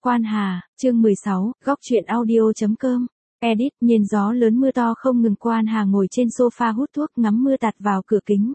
Quan Hà, chương 16, góc truyện audio.com. Edit, nhìn gió lớn mưa to không ngừng. Quan Hà ngồi trên sofa hút thuốc ngắm mưa tạt vào cửa kính.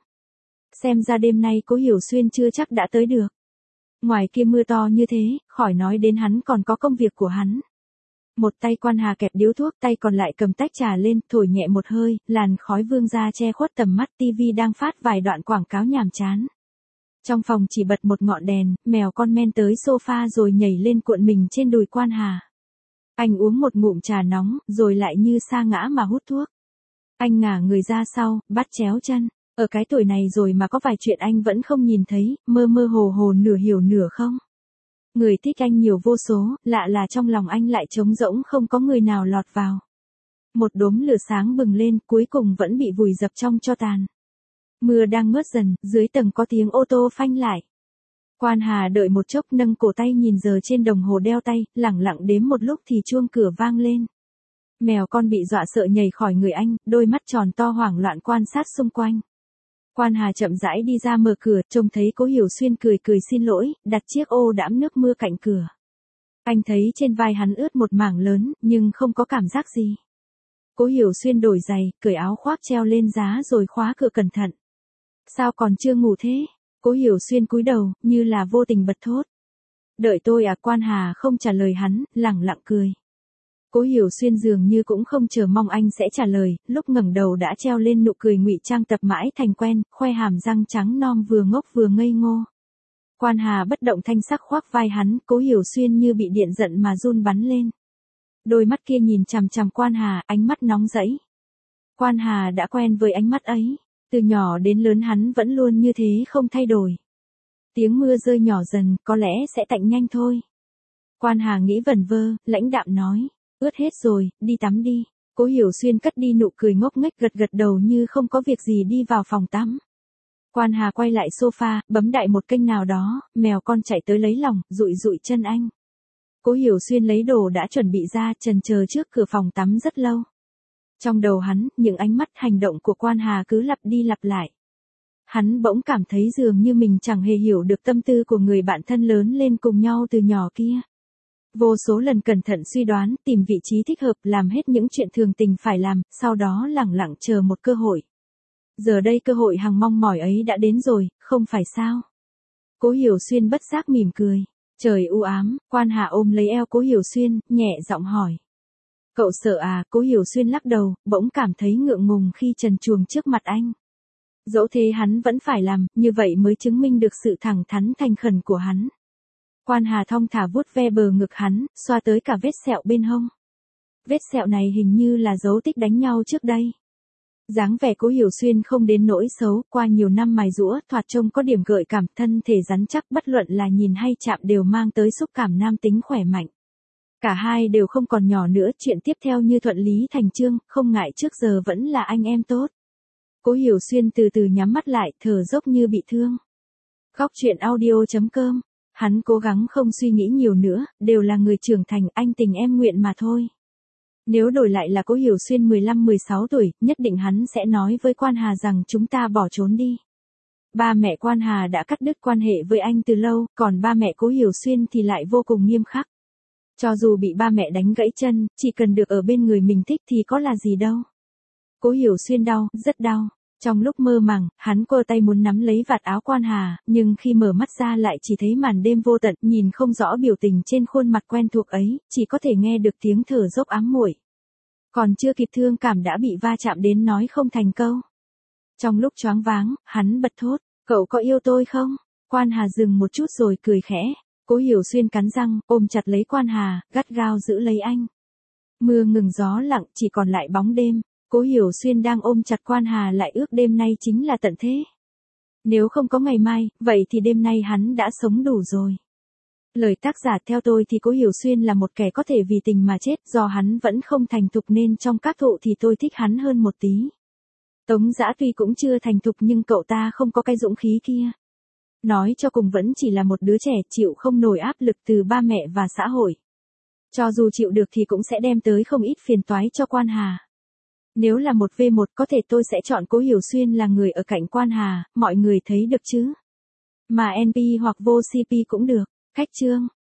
Xem ra đêm nay Cố Hiểu Xuyên chưa chắc đã tới được. Ngoài kia mưa to như thế, khỏi nói đến hắn còn có công việc của hắn. Một tay Quan Hà kẹp điếu thuốc, tay còn lại cầm tách trà lên, thổi nhẹ một hơi, làn khói vương ra che khuất tầm mắt. TV đang phát vài đoạn quảng cáo nhàm chán. Trong phòng chỉ bật một ngọn đèn, mèo con men tới sofa rồi nhảy lên cuộn mình trên đùi Quan Hà. Anh uống một ngụm trà nóng, rồi lại như sa ngã mà hút thuốc. Anh ngả người ra sau, bắt chéo chân. Ở cái tuổi này rồi mà có vài chuyện anh vẫn không nhìn thấy, mơ mơ hồ hồ nửa hiểu nửa không. Người thích anh nhiều vô số, lạ là trong lòng anh lại trống rỗng không có người nào lọt vào. Một đốm lửa sáng bừng lên, cuối cùng vẫn bị vùi dập trong tro tàn. Mưa đang ngớt dần, dưới tầng có tiếng ô tô phanh lại. Quan Hà đợi một chốc nâng cổ tay nhìn giờ trên đồng hồ đeo tay, lẳng lặng đếm một lúc thì chuông cửa vang lên. Mèo con bị dọa sợ nhảy khỏi người anh, đôi mắt tròn to hoảng loạn quan sát xung quanh. Quan Hà chậm rãi đi ra mở cửa, trông thấy Cố Hiểu Xuyên cười cười xin lỗi, đặt chiếc ô đãm nước mưa cạnh cửa. Anh thấy trên vai hắn ướt một mảng lớn, nhưng không có cảm giác gì. Cố Hiểu Xuyên đổi giày, cởi áo khoác treo lên giá rồi khóa cửa cẩn thận. Sao còn chưa ngủ thế? Cố Hiểu Xuyên cúi đầu, như là vô tình bật thốt. Đợi tôi à? Quan Hà không trả lời hắn, lẳng lặng cười. Cố Hiểu Xuyên dường như cũng không chờ mong anh sẽ trả lời, lúc ngẩng đầu đã treo lên nụ cười ngụy trang tập mãi thành quen, khoe hàm răng trắng non vừa ngốc vừa ngây ngô. Quan Hà bất động thanh sắc khoác vai hắn, Cố Hiểu Xuyên như bị điện giận mà run bắn lên. Đôi mắt kia nhìn chằm chằm Quan Hà, ánh mắt nóng rẫy. Quan Hà đã quen với ánh mắt ấy. Từ nhỏ đến lớn hắn vẫn luôn như thế không thay đổi. Tiếng mưa rơi nhỏ dần, có lẽ sẽ tạnh nhanh thôi. Quan Hà nghĩ vẩn vơ, lãnh đạm nói. Ướt hết rồi, đi tắm đi. Cố Hiểu Xuyên cất đi nụ cười ngốc nghếch gật gật đầu như không có việc gì đi vào phòng tắm. Quan Hà quay lại sofa, bấm đại một kênh nào đó, mèo con chạy tới lấy lòng, dụi dụi chân anh. Cố Hiểu Xuyên lấy đồ đã chuẩn bị ra, chần chờ trước cửa phòng tắm rất lâu. Trong đầu hắn, những ánh mắt hành động của Quan Hà cứ lặp đi lặp lại. Hắn bỗng cảm thấy dường như mình chẳng hề hiểu được tâm tư của người bạn thân lớn lên cùng nhau từ nhỏ kia. Vô số lần cẩn thận suy đoán, tìm vị trí thích hợp, làm hết những chuyện thường tình phải làm, sau đó lẳng lặng chờ một cơ hội. Giờ đây cơ hội hằng mong mỏi ấy đã đến rồi, không phải sao? Cố Hiểu Xuyên bất giác mỉm cười. Trời u ám, Quan Hà ôm lấy eo Cố Hiểu Xuyên, nhẹ giọng hỏi. Cậu sợ à? Cố Hiểu Xuyên lắc đầu, bỗng cảm thấy ngượng ngùng khi trần truồng trước mặt anh. Dẫu thế hắn vẫn phải làm, như vậy mới chứng minh được sự thẳng thắn thành khẩn của hắn. Quan Hà thong thả vuốt ve bờ ngực hắn, xoa tới cả vết sẹo bên hông. Vết sẹo này hình như là dấu tích đánh nhau trước đây. Dáng vẻ Cố Hiểu Xuyên không đến nỗi xấu, qua nhiều năm mài giũa, thoạt trông có điểm gợi cảm, thân thể rắn chắc, bất luận là nhìn hay chạm đều mang tới xúc cảm nam tính khỏe mạnh. Cả hai đều không còn nhỏ nữa, chuyện tiếp theo như thuận lý thành chương, không ngại trước giờ vẫn là anh em tốt. Cố Hiểu Xuyên từ từ nhắm mắt lại, thở dốc như bị thương. Góc truyện audio.com. Hắn cố gắng không suy nghĩ nhiều nữa, đều là người trưởng thành, anh tình em nguyện mà thôi. Nếu đổi lại là Cố Hiểu Xuyên 15-16 tuổi, nhất định hắn sẽ nói với Quan Hà rằng chúng ta bỏ trốn đi. Ba mẹ Quan Hà đã cắt đứt quan hệ với anh từ lâu, còn ba mẹ Cố Hiểu Xuyên thì lại vô cùng nghiêm khắc. Cho dù bị ba mẹ đánh gãy chân, chỉ cần được ở bên người mình thích thì có là gì đâu. Cố Hiểu Xuyên đau, rất đau. Trong lúc mơ màng, hắn quơ tay muốn nắm lấy vạt áo Quan Hà, nhưng khi mở mắt ra lại chỉ thấy màn đêm vô tận, nhìn không rõ biểu tình trên khuôn mặt quen thuộc ấy, chỉ có thể nghe được tiếng thở dốc ám muội. Còn chưa kịp thương cảm đã bị va chạm đến nói không thành câu. Trong lúc choáng váng, hắn bật thốt, cậu có yêu tôi không? Quan Hà dừng một chút rồi cười khẽ. Cố Hiểu Xuyên cắn răng, ôm chặt lấy Quan Hà, gắt gao giữ lấy anh. Mưa ngừng gió lặng, chỉ còn lại bóng đêm. Cố Hiểu Xuyên đang ôm chặt Quan Hà lại ước đêm nay chính là tận thế. Nếu không có ngày mai, vậy thì đêm nay hắn đã sống đủ rồi. Lời tác giả theo tôi thì Cố Hiểu Xuyên là một kẻ có thể vì tình mà chết, do hắn vẫn không thành thục nên trong các thụ thì tôi thích hắn hơn một tí. Tống Dã tuy cũng chưa thành thục nhưng cậu ta không có cái dũng khí kia. Nói cho cùng vẫn chỉ là một đứa trẻ chịu không nổi áp lực từ ba mẹ và xã hội. Cho dù chịu được thì cũng sẽ đem tới không ít phiền toái cho Quan Hà. Nếu là 1v1 có thể tôi sẽ chọn Cố Hiểu Xuyên là người ở cạnh Quan Hà, mọi người thấy được chứ? Mà NP hoặc vô CP cũng được. Khách chương.